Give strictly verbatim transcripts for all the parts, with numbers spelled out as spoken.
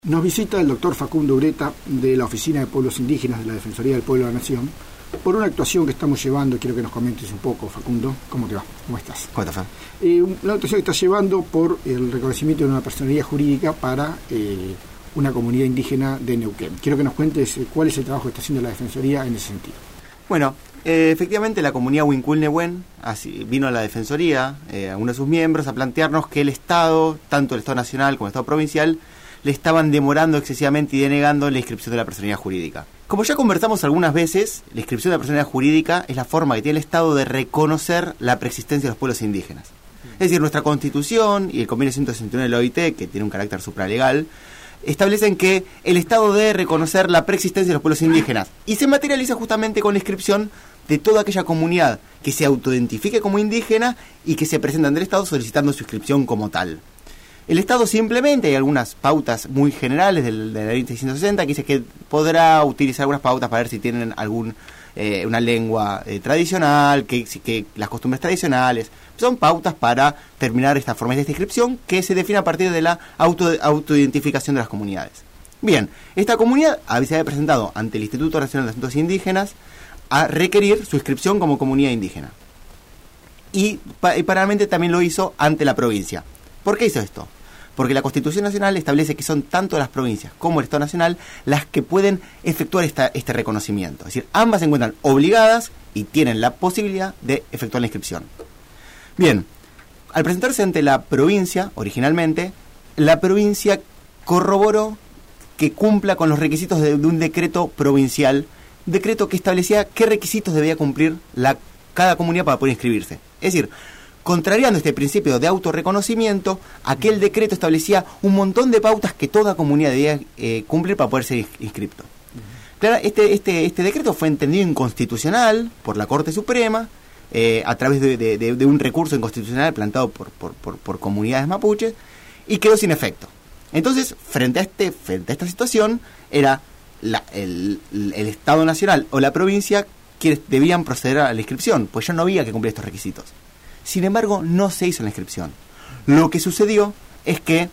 Nos visita el doctor Facundo Ureta de la Oficina de Pueblos Indígenas de la Defensoría del Pueblo de la Nación por una actuación que estamos llevando. Quiero que nos comentes un poco, Facundo. ¿Cómo te va? ¿Cómo estás? ¿Cómo estás, Fran? Eh, una actuación que estás llevando por el reconocimiento de una personería jurídica para eh, una comunidad indígena de Neuquén. Quiero que nos cuentes eh, cuál es el trabajo que está haciendo la Defensoría en ese sentido. Bueno, eh, efectivamente la comunidad Huincul-Nehuen así, vino a la Defensoría, eh, a uno de sus miembros, a plantearnos que el Estado, tanto el Estado nacional como el Estado provincial, le estaban demorando excesivamente y denegando la inscripción de la personería jurídica. Como ya conversamos algunas veces, la inscripción de la personería jurídica es la forma que tiene el Estado de reconocer la preexistencia de los pueblos indígenas. Es decir, nuestra Constitución y el Convenio ciento sesenta y uno de la O I T, que tiene un carácter supralegal, establecen que el Estado debe reconocer la preexistencia de los pueblos indígenas y se materializa justamente con la inscripción de toda aquella comunidad que se autoidentifique como indígena y que se presenta ante el Estado solicitando su inscripción como tal. El Estado simplemente, hay algunas pautas muy generales del, de la ley seiscientos sesenta que dice que podrá utilizar algunas pautas para ver si tienen algún eh, una lengua eh, tradicional, que, que las costumbres tradicionales. Son pautas para terminar esta forma de esta inscripción que se define a partir de la auto, autoidentificación de las comunidades. Bien, esta comunidad se había presentado ante el Instituto Nacional de Asuntos Indígenas a requerir su inscripción como comunidad indígena. Y, y paralelamente también lo hizo ante la provincia. ¿Por qué hizo esto? Porque la Constitución Nacional establece que son tanto las provincias como el Estado Nacional las que pueden efectuar esta, este reconocimiento. Es decir, ambas se encuentran obligadas y tienen la posibilidad de efectuar la inscripción. Bien, al presentarse ante la provincia, originalmente, la provincia corroboró que cumpla con los requisitos de, de un decreto provincial, decreto que establecía qué requisitos debía cumplir la, cada comunidad para poder inscribirse. Es decir, contrariando este principio de autorreconocimiento, aquel decreto establecía un montón de pautas que toda comunidad debía eh, cumplir para poder ser inscripto. Claro, este, este, este decreto fue entendido inconstitucional por la Corte Suprema, eh, a través de, de, de, de un recurso inconstitucional plantado por, por, por, por comunidades mapuches, y quedó sin efecto. Entonces, frente a, este, frente a esta situación, era la, el, el Estado Nacional o la provincia quienes debían proceder a la inscripción, pues ya no había que cumplir estos requisitos. Sin embargo, no se hizo la inscripción. Lo que sucedió es que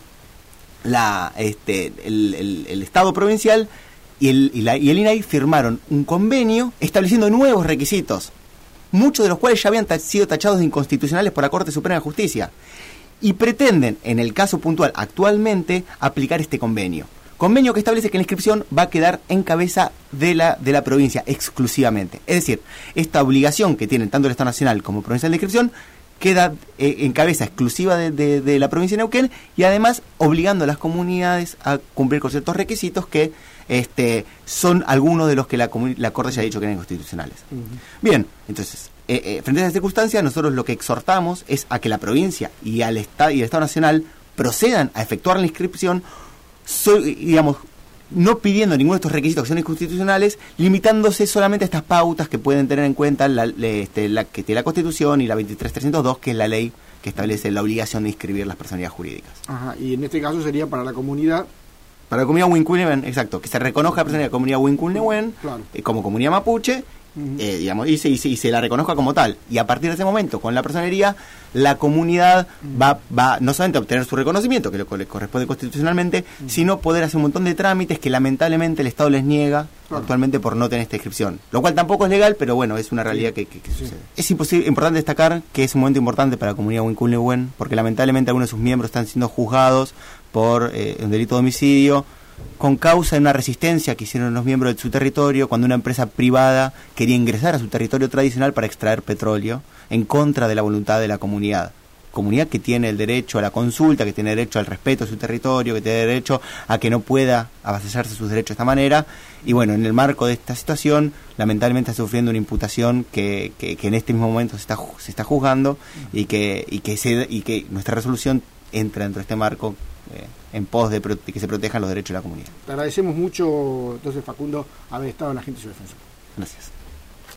la, este, el, el, el Estado provincial y el, y, la, y el I N A I firmaron un convenio estableciendo nuevos requisitos, muchos de los cuales ya habían ta- sido tachados de inconstitucionales por la Corte Suprema de Justicia, y pretenden, en el caso puntual actualmente, aplicar este convenio. Convenio que establece que la inscripción va a quedar en cabeza de la, de la provincia exclusivamente. Es decir, esta obligación que tienen tanto el Estado Nacional como provincial de inscripción queda eh, en cabeza exclusiva de, de, de la provincia de Neuquén, y además obligando a las comunidades a cumplir con ciertos requisitos que este, son algunos de los que la, la Corte ya ha dicho que eran inconstitucionales. Uh-huh. Bien, entonces, eh, eh, frente a esta circunstancia, nosotros lo que exhortamos es a que la provincia y, al Estado, y el Estado Nacional procedan a efectuar la inscripción, so, digamos, no pidiendo ninguno de estos requisitos que son inconstitucionales, limitándose solamente a estas pautas que pueden tener en cuenta la, este, la que tiene la Constitución y la veintitrés mil trescientos dos, que es la ley que establece la obligación de inscribir las personalidades jurídicas. Ajá, y en este caso sería para la comunidad... Para la comunidad Huincul-Nehuen, exacto, que se reconozca la personalidad de la comunidad Huincul-Nehuen, claro, eh, como comunidad mapuche, uh-huh. eh, digamos, y se, y, se, y se la reconozca como tal. Y a partir de ese momento, con la personería, la comunidad uh-huh. va, va no solamente a obtener su reconocimiento, que le corresponde constitucionalmente, uh-huh. sino poder hacer un montón de trámites que lamentablemente el Estado les niega claro. actualmente por no tener esta inscripción. Lo cual tampoco es legal, pero bueno, es una realidad sí. que, que, que sí. sucede. Es imposible, importante destacar que es un momento importante para la comunidad Huincul-Nehuen, porque lamentablemente algunos de sus miembros están siendo juzgados por eh, un delito de homicidio, con causa de una resistencia que hicieron los miembros de su territorio cuando una empresa privada quería ingresar a su territorio tradicional para extraer petróleo en contra de la voluntad de la comunidad. Comunidad que tiene el derecho a la consulta, que tiene derecho al respeto de su territorio, que tiene derecho a que no pueda avasallarse sus derechos de esta manera. Y bueno, en el marco de esta situación, lamentablemente está sufriendo una imputación que, que, que en este mismo momento se está, se está juzgando y que, y, que se, y que nuestra resolución entra dentro de este marco eh, en pos de, de que se protejan los derechos de la comunidad. Te agradecemos mucho, entonces, Facundo, haber estado en la Gente y su Defensa. Gracias.